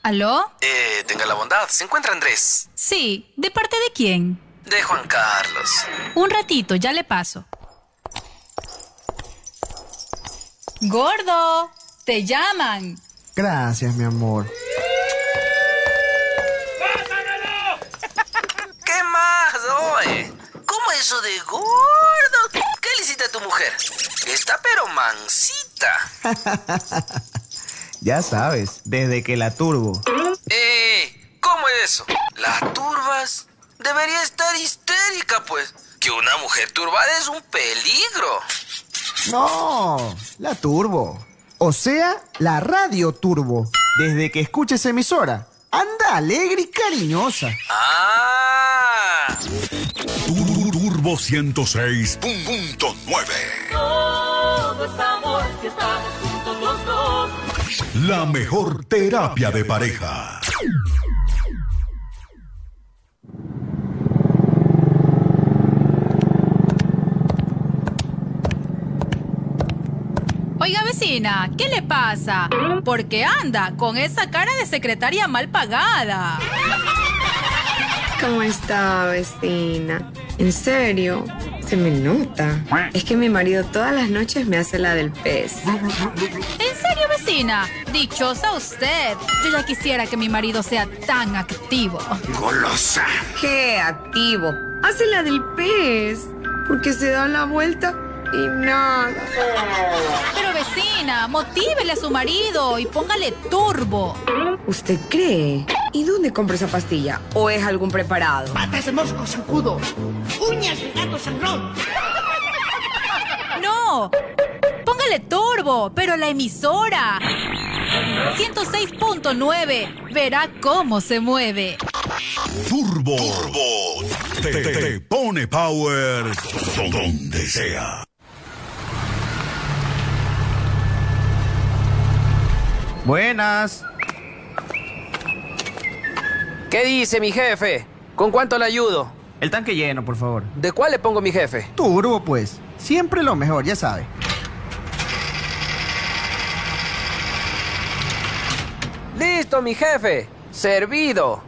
¿Aló? Tenga la bondad, ¿se encuentra Andrés? Sí, ¿de parte de quién? De Juan Carlos. Un ratito, ya le paso. Gordo, te llaman. Gracias, mi amor. ¿Qué más, oye? ¿Cómo eso de gordo? ¿Qué le hiciste a tu mujer? Está pero mansita. Ya sabes, desde que la turbo. ¿Cómo es eso? Las turbas debería estar histérica, pues. Que una mujer turbada es un peligro. No, la turbo. O sea, la radio turbo. Desde que escuches emisora, anda alegre y cariñosa. ¡Ah! Turbo 106.9. Todo es amor, que estamos juntos los dos. La mejor terapia de pareja. Oiga, vecina, ¿qué le pasa? ¿Por qué anda con esa cara de secretaria mal pagada? ¿Cómo está, vecina? ¿En serio? Se me nota. Es que mi marido todas las noches me hace la del pez. ¿En serio, vecina? Dichosa usted. Yo ya quisiera que mi marido sea tan activo. ¡Golosa! ¡Qué activo! Hace la del pez. Porque se da la vuelta y nada. Pero vecina, motívele a su marido y póngale turbo. ¿Usted cree? ¿Y dónde compra esa pastilla? ¿O es algún preparado? Patas de mosco zancudo, uñas de gato sangrón. No, póngale turbo, pero la emisora 106.9, verá cómo se mueve. Turbo. Te pone power donde sea. Buenas. ¿Qué dice mi jefe? ¿Con cuánto le ayudo? El tanque lleno, por favor. ¿De cuál le pongo mi jefe? Turbo, pues. Siempre lo mejor, ya sabe. ¡Listo, mi jefe! ¡Servido!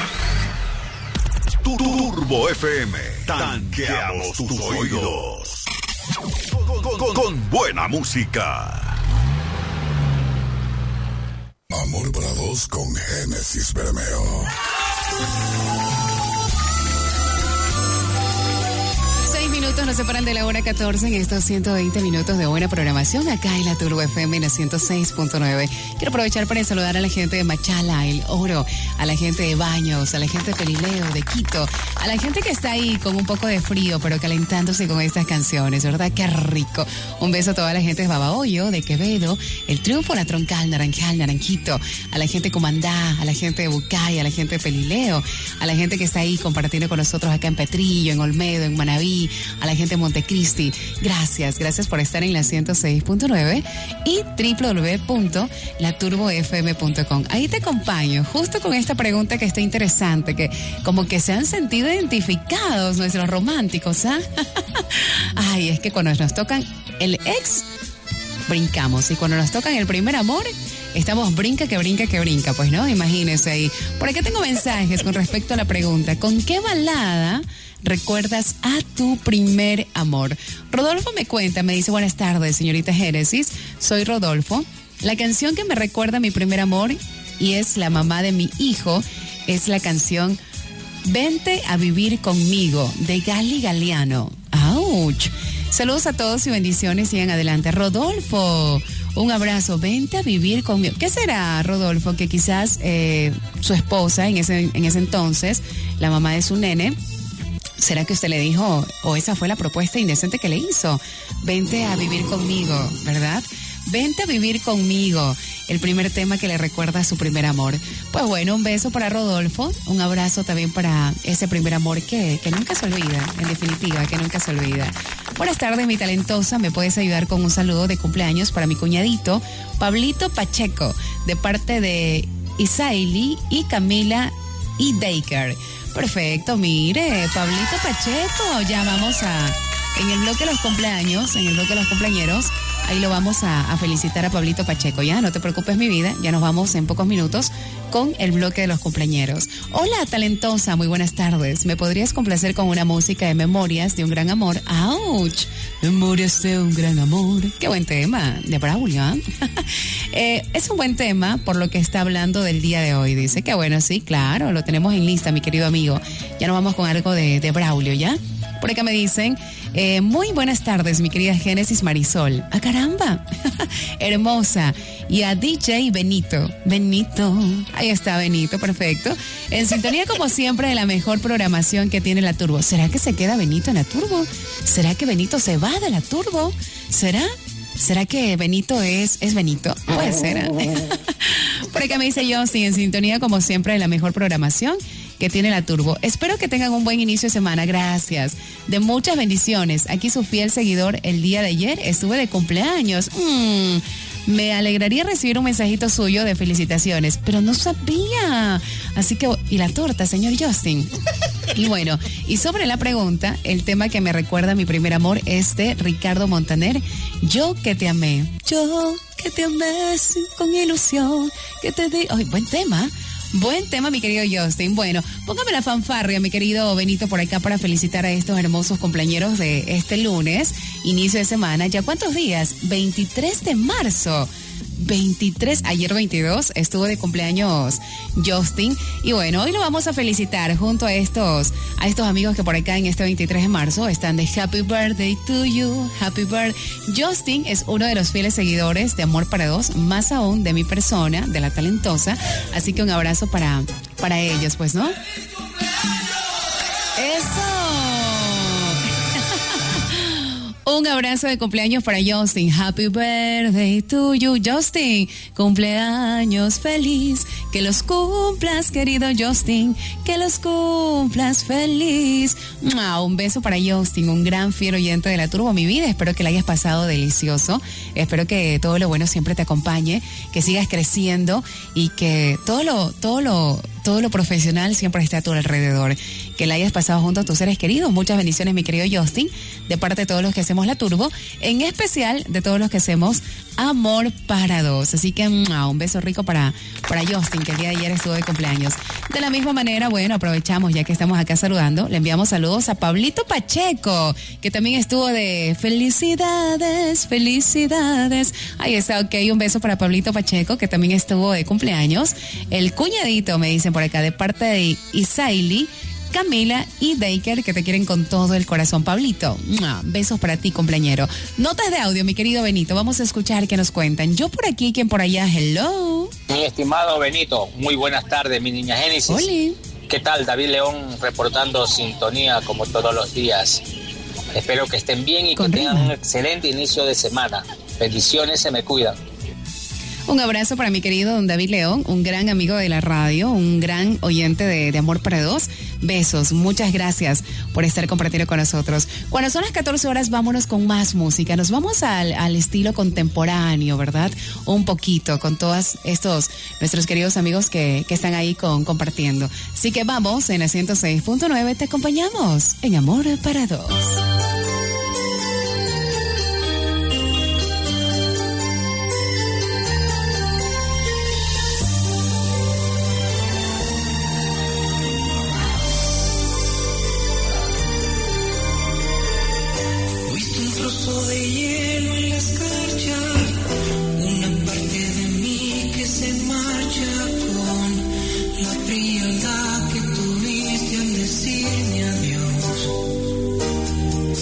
Turbo FM. Tanqueamos tus oídos. Con buena música. Amor para dos con Génesis Bermeo. 6 minutos nos separan de la hora 14 en estos 120 minutos de buena programación acá en la Turbo FM en la 106.9. Quiero aprovechar para saludar a la gente de Machala, El Oro, a la gente de Baños, a la gente de Pelileo, de Quito, a la gente que está ahí con un poco de frío, pero calentándose con estas canciones, ¿verdad? ¡Qué rico! Un beso a toda la gente de Babahoyo, de Quevedo, El Triunfo, La Troncal, Naranjal, Naranquito, a la gente de Comandá, a la gente de Bucay, a la gente de Pelileo, a la gente que está ahí compartiendo con nosotros acá en Petrillo, en Olmedo, en Manabí, a la gente de Montecristi. Gracias por estar en la 106.9 y www.laturbofm.com. Ahí te acompaño, justo con esta pregunta que está interesante, que como que se han sentido identificados nuestros románticos, ¿ah? Ay, es que cuando nos tocan el ex, brincamos, y cuando nos tocan el primer amor, estamos brinca, pues, ¿no? Imagínense ahí. Por acá tengo mensajes con respecto a la pregunta. ¿Con qué balada recuerdas a tu primer amor? Rodolfo me cuenta, me dice: buenas tardes, señorita Génesis, soy Rodolfo. La canción que me recuerda a mi primer amor, y es la mamá de mi hijo, es la canción Vente a vivir conmigo, de Gali Galeano. ¡Auch! Saludos a todos y bendiciones, sigan adelante. Rodolfo, un abrazo, vente a vivir conmigo. ¿Qué será, Rodolfo? Que quizás su esposa en ese entonces, la mamá de su nene, ¿será que usted le dijo, o esa fue la propuesta indecente que le hizo? Vente a vivir conmigo, ¿verdad? Vente a vivir conmigo, el primer tema que le recuerda a su primer amor. Pues bueno, un beso para Rodolfo, un abrazo también para ese primer amor que nunca se olvida, en definitiva, que nunca se olvida. Buenas tardes, mi talentosa, ¿me puedes ayudar con un saludo de cumpleaños para mi cuñadito, Pablito Pacheco, de parte de Isaili y Camila y Daker? Perfecto, mire, Pablito Pacheco, ya vamos a en el bloque de los cumpleaños, en el bloque de los cumpleañeros, ahí lo vamos a felicitar a Pablito Pacheco, ¿ya? No te preocupes, mi vida, ya nos vamos en pocos minutos con el bloque de los cumpleañeros. Hola, talentosa, muy buenas tardes. ¿Me podrías complacer con una música de Memorias de un gran amor? ¡Auch! Memorias de un gran amor. Qué buen tema, de Braulio, ¿eh? Es un buen tema por lo que está hablando del día de hoy. Dice que bueno, sí, claro, lo tenemos en lista, mi querido amigo. Ya nos vamos con algo de Braulio, ¿ya? Por acá me dicen, muy buenas tardes, mi querida Génesis Marisol. ¡Ah, caramba! Hermosa. Y a DJ Benito. Benito. Ahí está Benito, perfecto. En sintonía, como siempre, de la mejor programación que tiene la Turbo. ¿Será que se queda Benito en la Turbo? ¿Será que Benito se va de la Turbo? ¿Será que Benito es Benito? Puede ser, ¿eh? Por acá me dice Justin, en sintonía, como siempre, de la mejor programación que tiene la Turbo. Espero que tengan un buen inicio de semana, gracias. De muchas bendiciones. Aquí su fiel seguidor, el día de ayer estuve de cumpleaños. Me alegraría recibir un mensajito suyo de felicitaciones, pero no sabía. Así que, ¿y la torta, señor Justin? Y bueno, y sobre la pregunta, el tema que me recuerda a mi primer amor es de Ricardo Montaner, Yo que te amé. Yo que te amé con ilusión, que te di... ¡Ay, buen tema! Buen tema, mi querido Justin. Bueno, póngame la fanfarria, mi querido Benito, por acá para felicitar a estos hermosos compañeros de este lunes, inicio de semana. ¿Ya cuántos días? 23 de marzo. 23, ayer 22, estuvo de cumpleaños Justin. Y bueno, hoy lo vamos a felicitar junto a estos amigos que por acá en este 23 de marzo están de Happy Birthday to you, Happy Birthday. Justin es uno de los fieles seguidores de Amor para Dos, más aún de mi persona, de la talentosa. Así que un abrazo para ellos, pues, ¿no? ¡Eso! Un abrazo de cumpleaños para Justin. Happy birthday to you, Justin. Cumpleaños feliz. Que los cumplas, querido Justin. Que los cumplas feliz. Un beso para Justin, un gran fiel oyente de la Turbo, mi vida. Espero que la hayas pasado delicioso. Espero que todo lo bueno siempre te acompañe. Que sigas creciendo y que todo lo profesional siempre esté a tu alrededor. Que la hayas pasado junto a tus seres queridos. Muchas bendiciones, mi querido Justin, de parte de todos los que hacemos la Turbo, en especial de todos los que hacemos Amor para Dos. Así que un beso rico para Justin, que el día de ayer estuvo de cumpleaños. De la misma manera, bueno, aprovechamos ya que estamos acá saludando, le enviamos saludos a Pablito Pacheco, que también estuvo de felicidades. Ahí está, ok, un beso para Pablito Pacheco, que también estuvo de cumpleaños. El cuñadito, me dicen por acá, de parte de Isaili, Camila y Daker, que te quieren con todo el corazón. Pablito, besos para ti, cumpleañero. Notas de audio, mi querido Benito, vamos a escuchar qué nos cuentan. Yo por aquí, quien por allá, hello. Mi estimado Benito, muy buenas tardes, mi niña Génesis. Hola. ¿Qué tal? David León reportando sintonía como todos los días. Espero que estén bien y que tengan un excelente inicio de semana. Bendiciones, se me cuidan. Un abrazo para mi querido don David León, un gran amigo de la radio, un gran oyente de Amor para Dos. Besos, muchas gracias por estar compartiendo con nosotros. Cuando son las 14 horas, vámonos con más música. Nos vamos al estilo contemporáneo, ¿verdad? Un poquito con todos estos nuestros queridos amigos que están ahí compartiendo. Así que vamos, en la 106.9 te acompañamos en Amor para Dos. De hielo en la escarcha, una parte de mí que se marcha con la frialdad que tuviste al decirme adiós.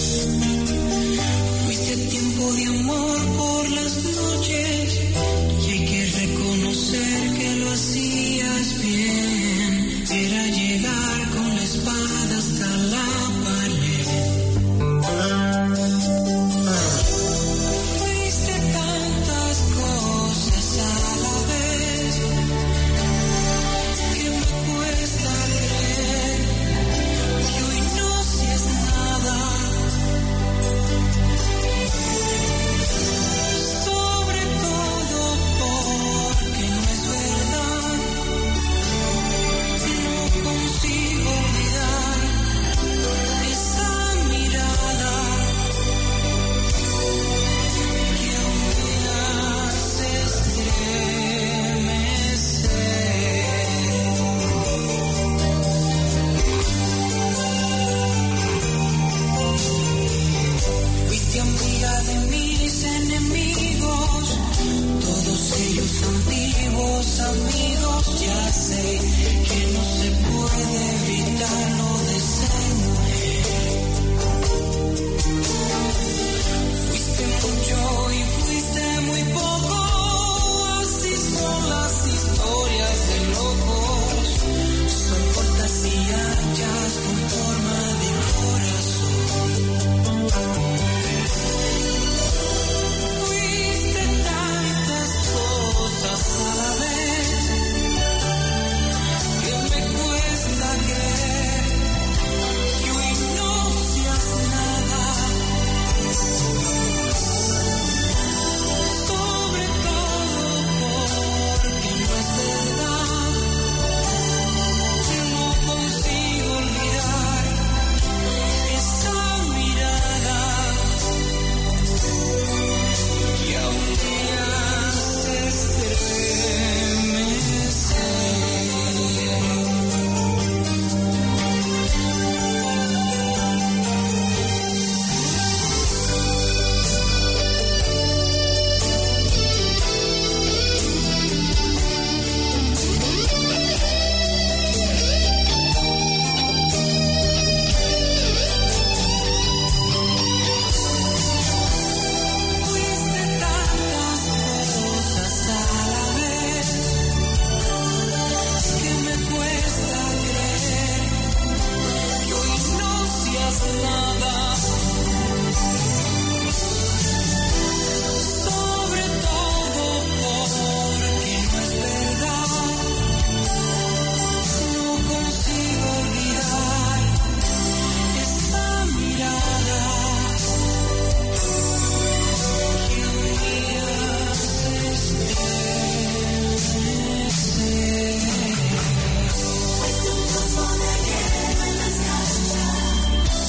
enemigos, todos ellos antiguos amigos. Ya sé que no se puede evitar lo deseé. Fuiste mucho y fuiste muy poco, así son las historias de locos. Son cortas y anchas con forma de corazón. Fuiste tantas cosas a la vez que me cuesta creer que hoy no seas nada. Sobre todo porque no es verdad. No consigo olvidar esa mirada que aún me hace estremecer. Fuiste tantas cosas a la vez que me cuesta creer que hoy no seas nada. Sobre todo porque no es verdad. No consigo olvidar esa mirada que un día hace estremecer. Fuiste un trozo de hielo en las canchas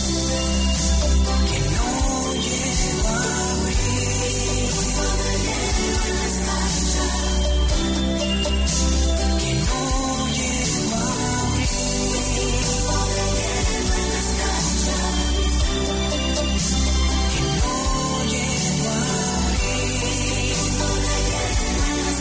que no llego a abrir. Un trozo de hielo en las canchas que no llego a abrir. Un trozo de hielo en las canchas que no llego a abrir. Un trozo de hielo en las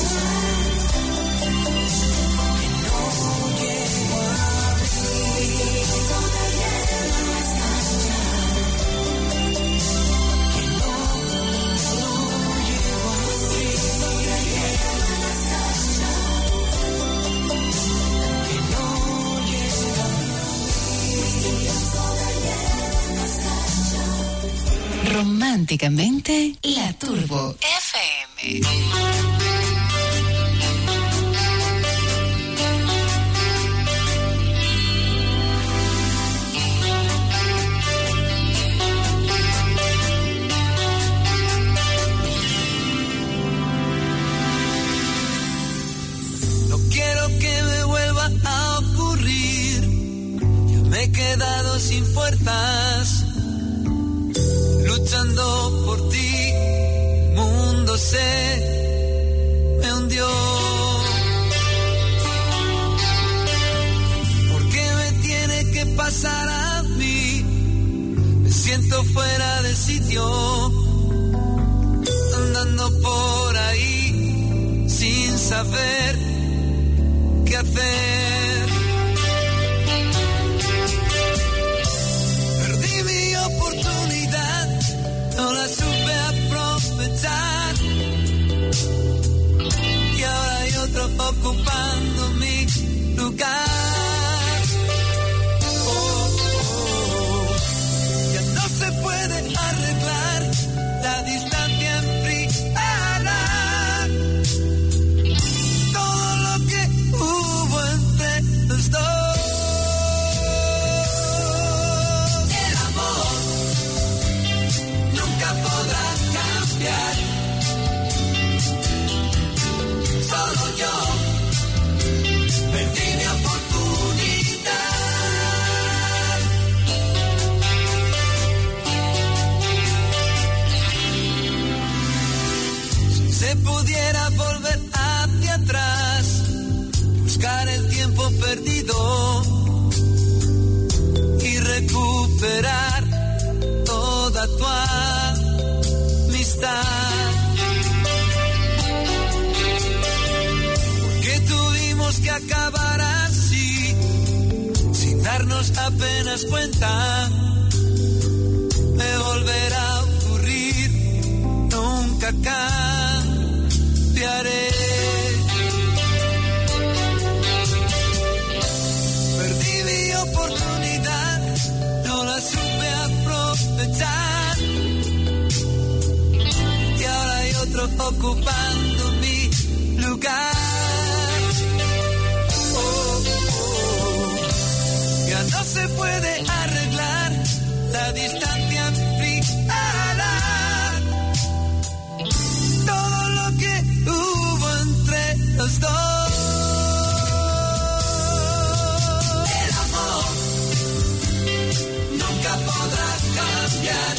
Románticamente, La Turbo FM. No quiero que me vuelva a ocurrir. Ya me he quedado sin fuerzas, luchando por ti. El mundo me hundió. ¿Por qué me tiene que pasar a mí? Me siento fuera de sitio, andando por ahí sin saber qué hacer. Perdí mi oportunidad, no la supe aprovechar, y ahora hay otro ocupando mi lugar. Ya no se puede arreglar, la distancia enfriará todo lo que hubo entre los dos. El amor nunca podrá cambiar, solo yo perdí mi oportunidad. Si se pudiera volver hacia atrás, buscar el tiempo perdido y recuperar toda tu amistad. acabar así, sin darnos apenas cuenta. Me volverá a ocurrir, nunca cambiaré. Perdí mi oportunidad, no la supe aprovechar, y ahora hay otro ocupando mi lugar. Ya no se puede arreglar, la distancia enfriará todo lo que hubo entre los dos. El amor nunca podrá cambiar,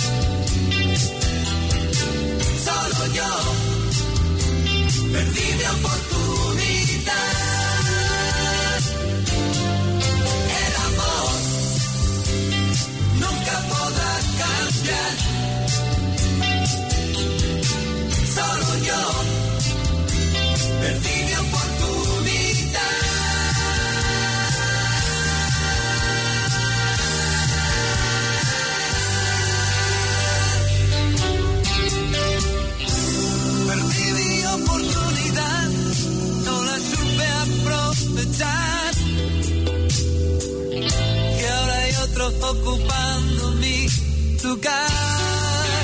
solo yo perdí mi oportunidad. El amor nunca podrá cambiar, solo yo perdí mi oportunidad. Perdí mi oportunidad, no la supe aprovechar, y ahora hay otro ocupando mi lugar.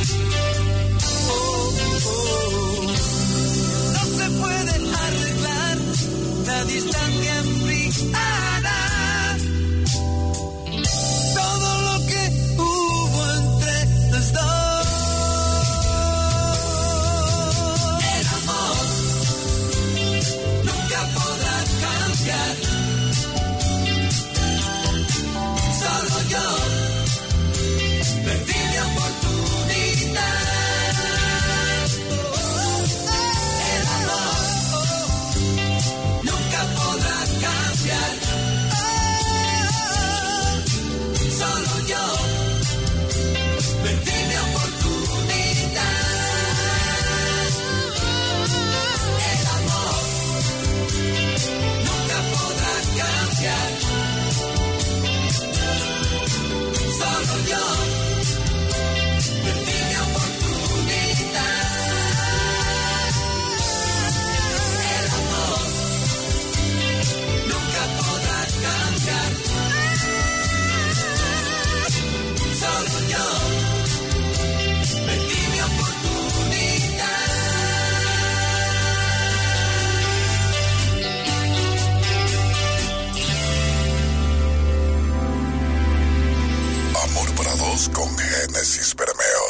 No se puede arreglar, la distancia enfriará todo lo que hubo entre los dos. El amor nunca podrá cambiar, solo yo perdí mi oportunidad. El amor nunca podrá cambiar, solo yo perdí mi oportunidad. El amor nunca podrá cambiar, solo yo perdí mi oportunidad. El amor nunca podrá cambiar, solo yo perdí mi oportunidad. Amor para dos con Génesis Bermeo.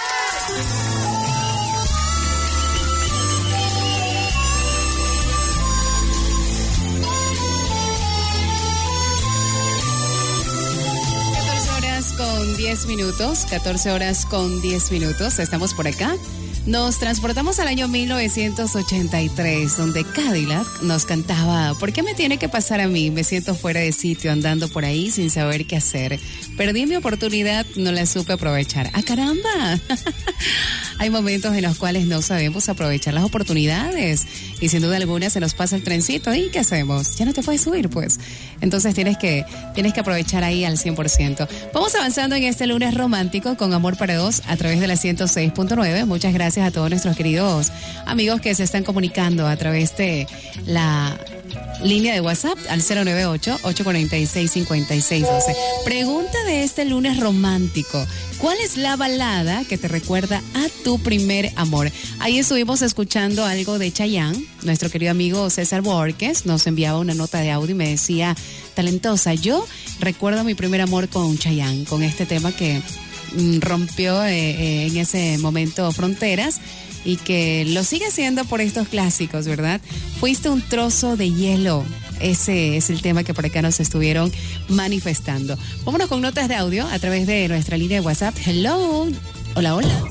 Con 10 minutos, 14 horas con 10 minutos, estamos por acá. Nos transportamos al año 1983, donde Cadillac nos cantaba: ¿por qué me tiene que pasar a mí? Me siento fuera de sitio, andando por ahí sin saber qué hacer. Perdí mi oportunidad, no la supe aprovechar. ¡Ah, caramba! Hay momentos en los cuales no sabemos aprovechar las oportunidades y sin duda alguna se nos pasa el trencito. ¿Y qué hacemos? Ya no te puedes subir, pues. Entonces tienes que aprovechar ahí al 100%. Vamos avanzando en este lunes romántico con Amor para Dos a través de la 106.9. Muchas gracias a todos nuestros queridos amigos que se están comunicando a través de la línea de WhatsApp al 098-846-5612. Pregunta de este lunes romántico: ¿cuál es la balada que te recuerda a tu primer amor? Ahí estuvimos escuchando algo de Chayanne. Nuestro querido amigo César Borges nos enviaba una nota de audio y me decía: talentosa, yo recuerdo mi primer amor con Chayanne, con este tema que rompió en ese momento fronteras y que lo sigue haciendo por estos clásicos, ¿verdad? Fuiste un trozo de hielo. Ese es el tema que por acá nos estuvieron manifestando. Vámonos con notas de audio a través de nuestra línea de WhatsApp. Hello. Hola, hola.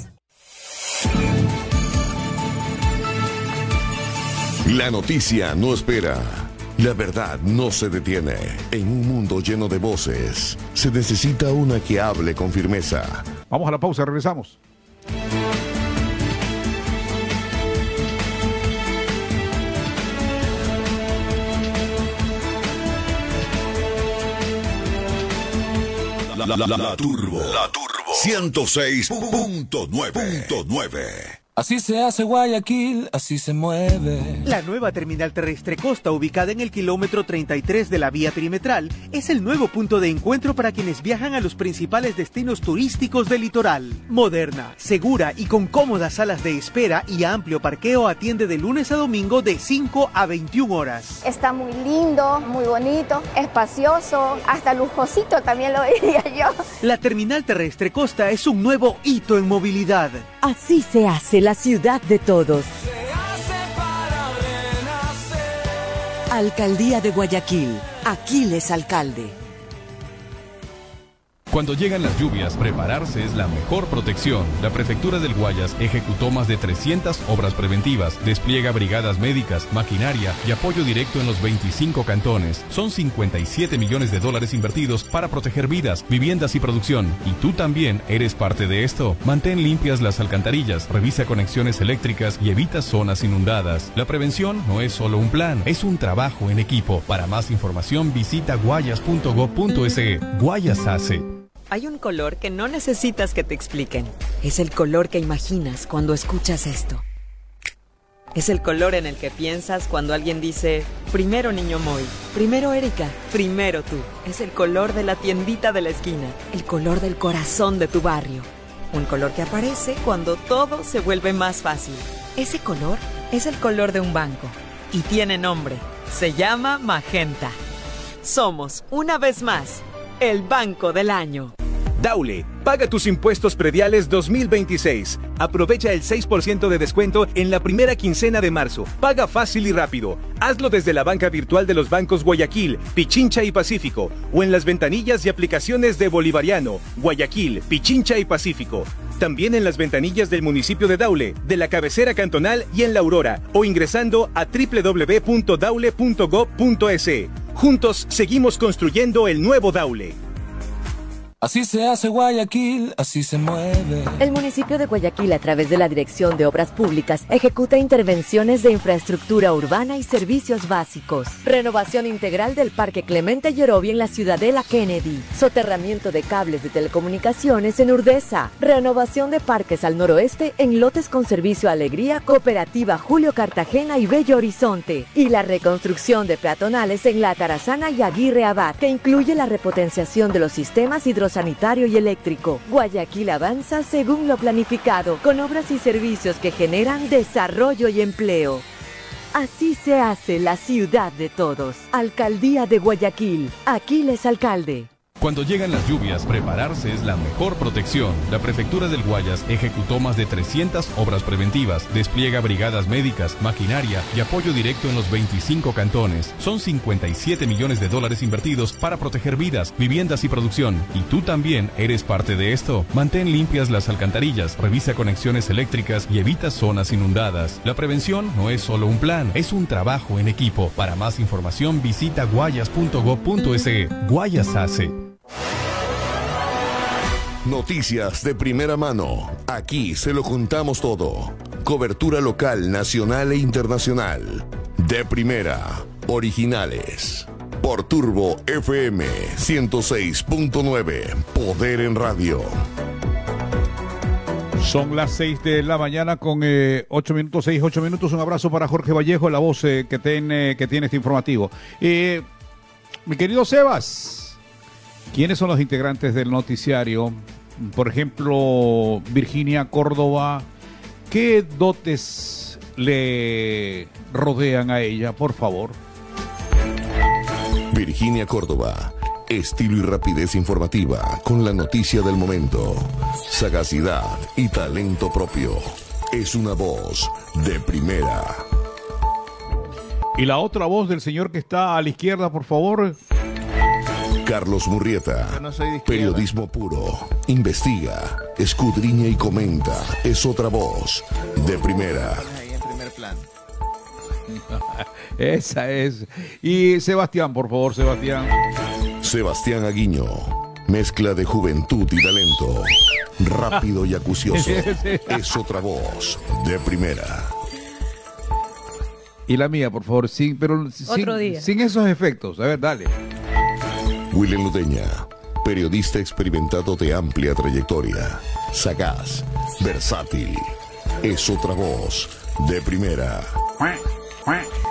La noticia no espera. La verdad no se detiene. En un mundo lleno de voces, se necesita una que hable con firmeza. Vamos a la pausa, regresamos. La Turbo. La Turbo. 106.9. Así se hace Guayaquil, así se mueve. La nueva terminal terrestre Costa, ubicada en el kilómetro 33 de la vía perimetral, es el nuevo punto de encuentro para quienes viajan a los principales destinos turísticos del litoral. Moderna, segura y con cómodas salas de espera y amplio parqueo, atiende de lunes a domingo de 5 a 21 horas. Está muy lindo, muy bonito, espacioso, hasta lujosito también lo diría yo. La terminal terrestre Costa es un nuevo hito en movilidad. Así se hace la ciudad de todos. Alcaldía de Guayaquil. Aquiles Alcalde. Cuando llegan las lluvias, prepararse es la mejor protección. La Prefectura del Guayas ejecutó más de 300 obras preventivas, despliega brigadas médicas, maquinaria y apoyo directo en los 25 cantones. Son 57 millones de dólares invertidos para proteger vidas, viviendas y producción. Y tú también eres parte de esto. Mantén limpias las alcantarillas, revisa conexiones eléctricas y evita zonas inundadas. La prevención no es solo un plan, es un trabajo en equipo. Para más información visita guayas.gov.es. Guayas hace. Hay un color que no necesitas que te expliquen. Es el color que imaginas cuando escuchas esto. Es el color en el que piensas cuando alguien dice, primero niño Moy, primero Erika, primero tú. Es el color de la tiendita de la esquina, el color del corazón de tu barrio. Un color que aparece cuando todo se vuelve más fácil. Ese color es el color de un banco y tiene nombre. Se llama Magenta. Somos, una vez más, el Banco del Año. Daule, paga tus impuestos prediales 2026. Aprovecha el 6% de descuento en la primera quincena de marzo. Paga fácil y rápido. Hazlo desde la banca virtual de los bancos Guayaquil, Pichincha y Pacífico, o en las ventanillas y aplicaciones de Bolivariano, Guayaquil, Pichincha y Pacífico. También en las ventanillas del municipio de Daule, de la cabecera cantonal y en La Aurora, o ingresando a www.daule.gov.es. Juntos seguimos construyendo el nuevo Daule. Así se hace Guayaquil, así se mueve. El municipio de Guayaquil, a través de la Dirección de Obras Públicas, ejecuta intervenciones de infraestructura urbana y servicios básicos. Renovación integral del Parque Clemente Yerobi en la Ciudadela Kennedy. Soterramiento de cables de telecomunicaciones en Urdesa. Renovación de parques al noroeste en lotes con servicio Alegría, Cooperativa Julio Cartagena y Bello Horizonte. Y la reconstrucción de peatonales en La Tarazana y Aguirre Abad, que incluye la repotenciación de los sistemas hidrosanitario y eléctrico. Guayaquil avanza según lo planificado, con obras y servicios que generan desarrollo y empleo. Así se hace la ciudad de todos. Alcaldía de Guayaquil. Aquiles Alcalde. Cuando llegan las lluvias, prepararse es la mejor protección. La Prefectura del Guayas ejecutó más de 300 obras preventivas, despliega brigadas médicas, maquinaria y apoyo directo en los 25 cantones. Son 57 millones de dólares invertidos para proteger vidas, viviendas y producción. Y tú también eres parte de esto. Mantén limpias las alcantarillas, revisa conexiones eléctricas y evita zonas inundadas. La prevención no es solo un plan, es un trabajo en equipo. Para más información visita guayas.gov.es. Guayas hace. Noticias de primera mano. Aquí se lo contamos todo. Cobertura local, nacional e internacional. De primera. Originales. Por Turbo FM 106.9. Poder en radio. Son las 6 de la mañana con 8 minutos, 8 minutos. Un abrazo para Jorge Vallejo, la voz que tiene este informativo. Mi querido Sebas, ¿quiénes son los integrantes del noticiario? Por ejemplo, Virginia Córdoba. ¿Qué dotes le rodean a ella, por favor? Virginia Córdoba. Estilo y rapidez informativa con la noticia del momento. Sagacidad y talento propio. Es una voz de primera. Y la otra voz del señor que está a la izquierda, por favor. Carlos Murrieta, periodismo puro, investiga, escudriña y comenta, es otra voz de primera. Ahí en primer plano. Esa es. Y Sebastián, por favor, Sebastián. Sebastián Aguiño, mezcla de juventud y talento, rápido y acucioso, es otra voz de primera. Y la mía, por favor, sin esos efectos. A ver, dale. William Ludeña, periodista experimentado de amplia trayectoria, sagaz, versátil. Es otra voz de primera.